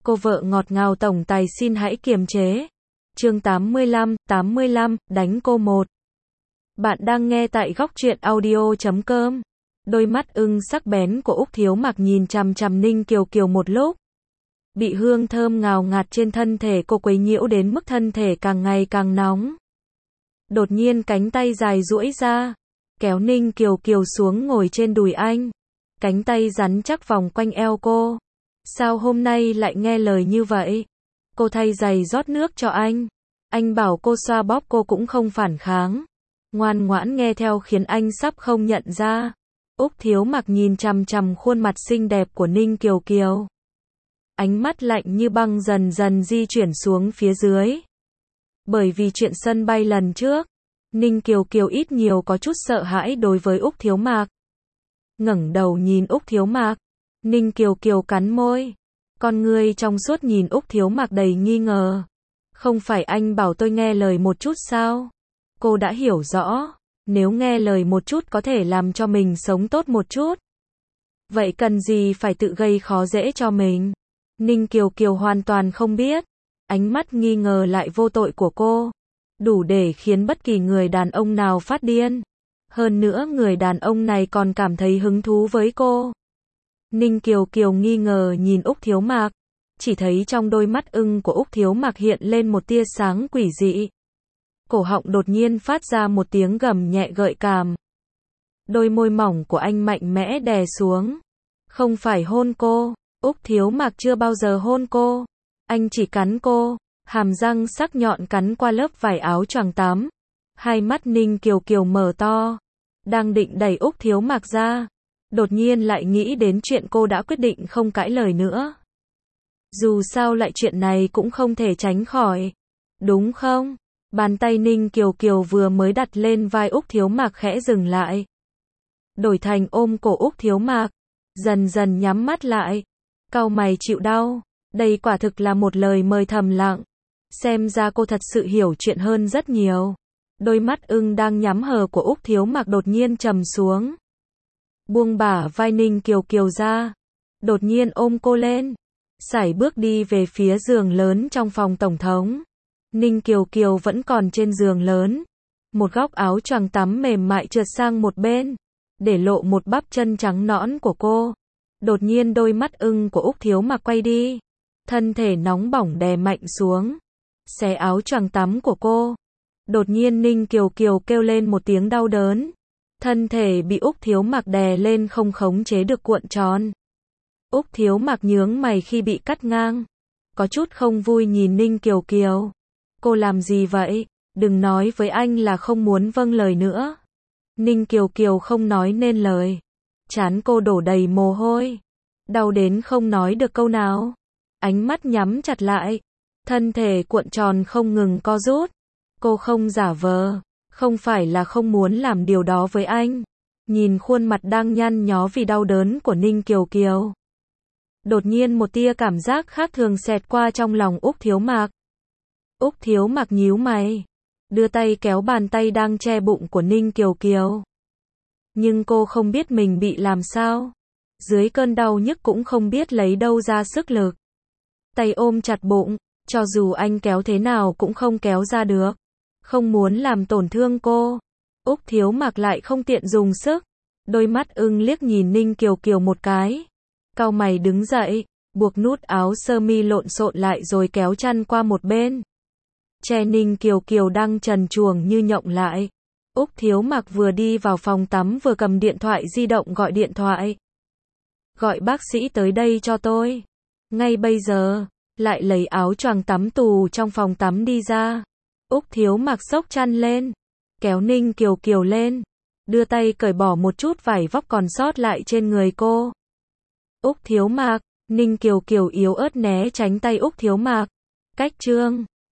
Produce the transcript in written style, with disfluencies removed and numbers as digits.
Cô vợ ngọt ngào tổng tài xin hãy kiềm chế. Chương 85, đánh cô một. Bạn đang nghe tại góc truyện audio.com. Đôi mắt ưng sắc bén của Úc Thiếu Mặc nhìn chằm chằm Ninh Kiều Kiều một lúc. Bị hương thơm ngào ngạt trên thân thể cô quấy nhiễu đến mức thân thể càng ngày càng nóng. Đột nhiên cánh tay dài duỗi ra, kéo Ninh Kiều Kiều xuống ngồi trên đùi anh. Cánh tay rắn chắc vòng quanh eo cô. Sao hôm nay lại nghe lời như vậy? Cô thay giày rót nước cho anh. Anh bảo cô xoa bóp cô cũng không phản kháng. Ngoan ngoãn nghe theo khiến anh sắp không nhận ra. Úc Thiếu Mặc nhìn chằm chằm khuôn mặt xinh đẹp của Ninh Kiều Kiều. Ánh mắt lạnh như băng dần dần di chuyển xuống phía dưới. Bởi vì chuyện sân bay lần trước, Ninh Kiều Kiều ít nhiều có chút sợ hãi đối với Úc Thiếu Mặc. Ngẩng đầu nhìn Úc Thiếu Mặc, Ninh Kiều Kiều cắn môi. Con ngươi trong suốt nhìn Úc Thiếu Mặc đầy nghi ngờ. Không phải anh bảo tôi nghe lời một chút sao? Cô đã hiểu rõ, nếu nghe lời một chút có thể làm cho mình sống tốt một chút. Vậy cần gì phải tự gây khó dễ cho mình? Ninh Kiều Kiều hoàn toàn không biết. Ánh mắt nghi ngờ lại vô tội của cô, đủ để khiến bất kỳ người đàn ông nào phát điên. Hơn nữa người đàn ông này còn cảm thấy hứng thú với cô. Ninh Kiều Kiều nghi ngờ nhìn Úc Thiếu Mặc, chỉ thấy trong đôi mắt ưng của Úc Thiếu Mặc hiện lên một tia sáng quỷ dị. Cổ họng đột nhiên phát ra một tiếng gầm nhẹ gợi cảm. Đôi môi mỏng của anh mạnh mẽ đè xuống. Không phải hôn cô, Úc Thiếu Mặc chưa bao giờ hôn cô. Anh chỉ cắn cô, hàm răng sắc nhọn cắn qua lớp vải áo choàng tắm. Hai mắt Ninh Kiều Kiều mở to, đang định đẩy Úc Thiếu Mặc ra. Đột nhiên lại nghĩ đến chuyện cô đã quyết định không cãi lời nữa. Dù sao lại chuyện này cũng không thể tránh khỏi. Đúng không? Bàn tay Ninh Kiều Kiều vừa mới đặt lên vai Úc Thiếu Mặc khẽ dừng lại. Đổi thành ôm cổ Úc Thiếu Mặc. Dần dần nhắm mắt lại. Cau mày chịu đau. Đây quả thực là một lời mời thầm lặng. Xem ra cô thật sự hiểu chuyện hơn rất nhiều. Đôi mắt ưng đang nhắm hờ của Úc Thiếu Mặc đột nhiên trầm xuống. Buông bả vai Ninh Kiều Kiều ra. Đột nhiên ôm cô lên. Sải bước đi về phía giường lớn trong phòng tổng thống. Ninh Kiều Kiều vẫn còn trên giường lớn. Một góc áo choàng tắm mềm mại trượt sang một bên, để lộ một bắp chân trắng nõn của cô. Đột nhiên đôi mắt ưng của Úc Thiếu Mặc quay đi. Thân thể nóng bỏng đè mạnh xuống. Xé áo choàng tắm của cô. Đột nhiên Ninh Kiều Kiều kêu lên một tiếng đau đớn. Thân thể bị Úc Thiếu Mặc đè lên không khống chế được cuộn tròn. Úc Thiếu Mặc nhướng mày khi bị cắt ngang. Có chút không vui nhìn Ninh Kiều Kiều. Cô làm gì vậy? Đừng nói với anh là không muốn vâng lời nữa. Ninh Kiều Kiều không nói nên lời. Trán cô đổ đầy mồ hôi. Đau đến không nói được câu nào. Ánh mắt nhắm chặt lại. Thân thể cuộn tròn không ngừng co rút. Cô không giả vờ. Không phải là không muốn làm điều đó với anh. Nhìn khuôn mặt đang nhăn nhó vì đau đớn của Ninh Kiều Kiều. Đột nhiên một tia cảm giác khác thường xẹt qua trong lòng Úc Thiếu Mặc. Úc Thiếu Mặc nhíu mày. Đưa tay kéo bàn tay đang che bụng của Ninh Kiều Kiều. Nhưng cô không biết mình bị làm sao. Dưới cơn đau nhức cũng không biết lấy đâu ra sức lực. Tay ôm chặt bụng. Cho dù anh kéo thế nào cũng không kéo ra được. Không muốn làm tổn thương cô. Úc Thiếu Mặc lại không tiện dùng sức. Đôi mắt ưng liếc nhìn Ninh Kiều Kiều một cái. Cau mày đứng dậy. Buộc nút áo sơ mi lộn xộn lại rồi kéo chăn qua một bên. Che Ninh Kiều Kiều đang trần truồng như nhộng lại. Úc Thiếu Mặc vừa đi vào phòng tắm vừa cầm điện thoại di động gọi điện thoại. Gọi bác sĩ tới đây cho tôi. Ngay bây giờ. Lại lấy áo choàng tắm tù trong phòng tắm đi ra. Úc Thiếu Mặc xốc chăn lên. Kéo Ninh Kiều Kiều lên. Đưa tay cởi bỏ một chút vải vóc còn sót lại trên người cô. Úc Thiếu Mặc. Ninh Kiều Kiều yếu ớt né tránh tay Úc Thiếu Mặc. Cách chương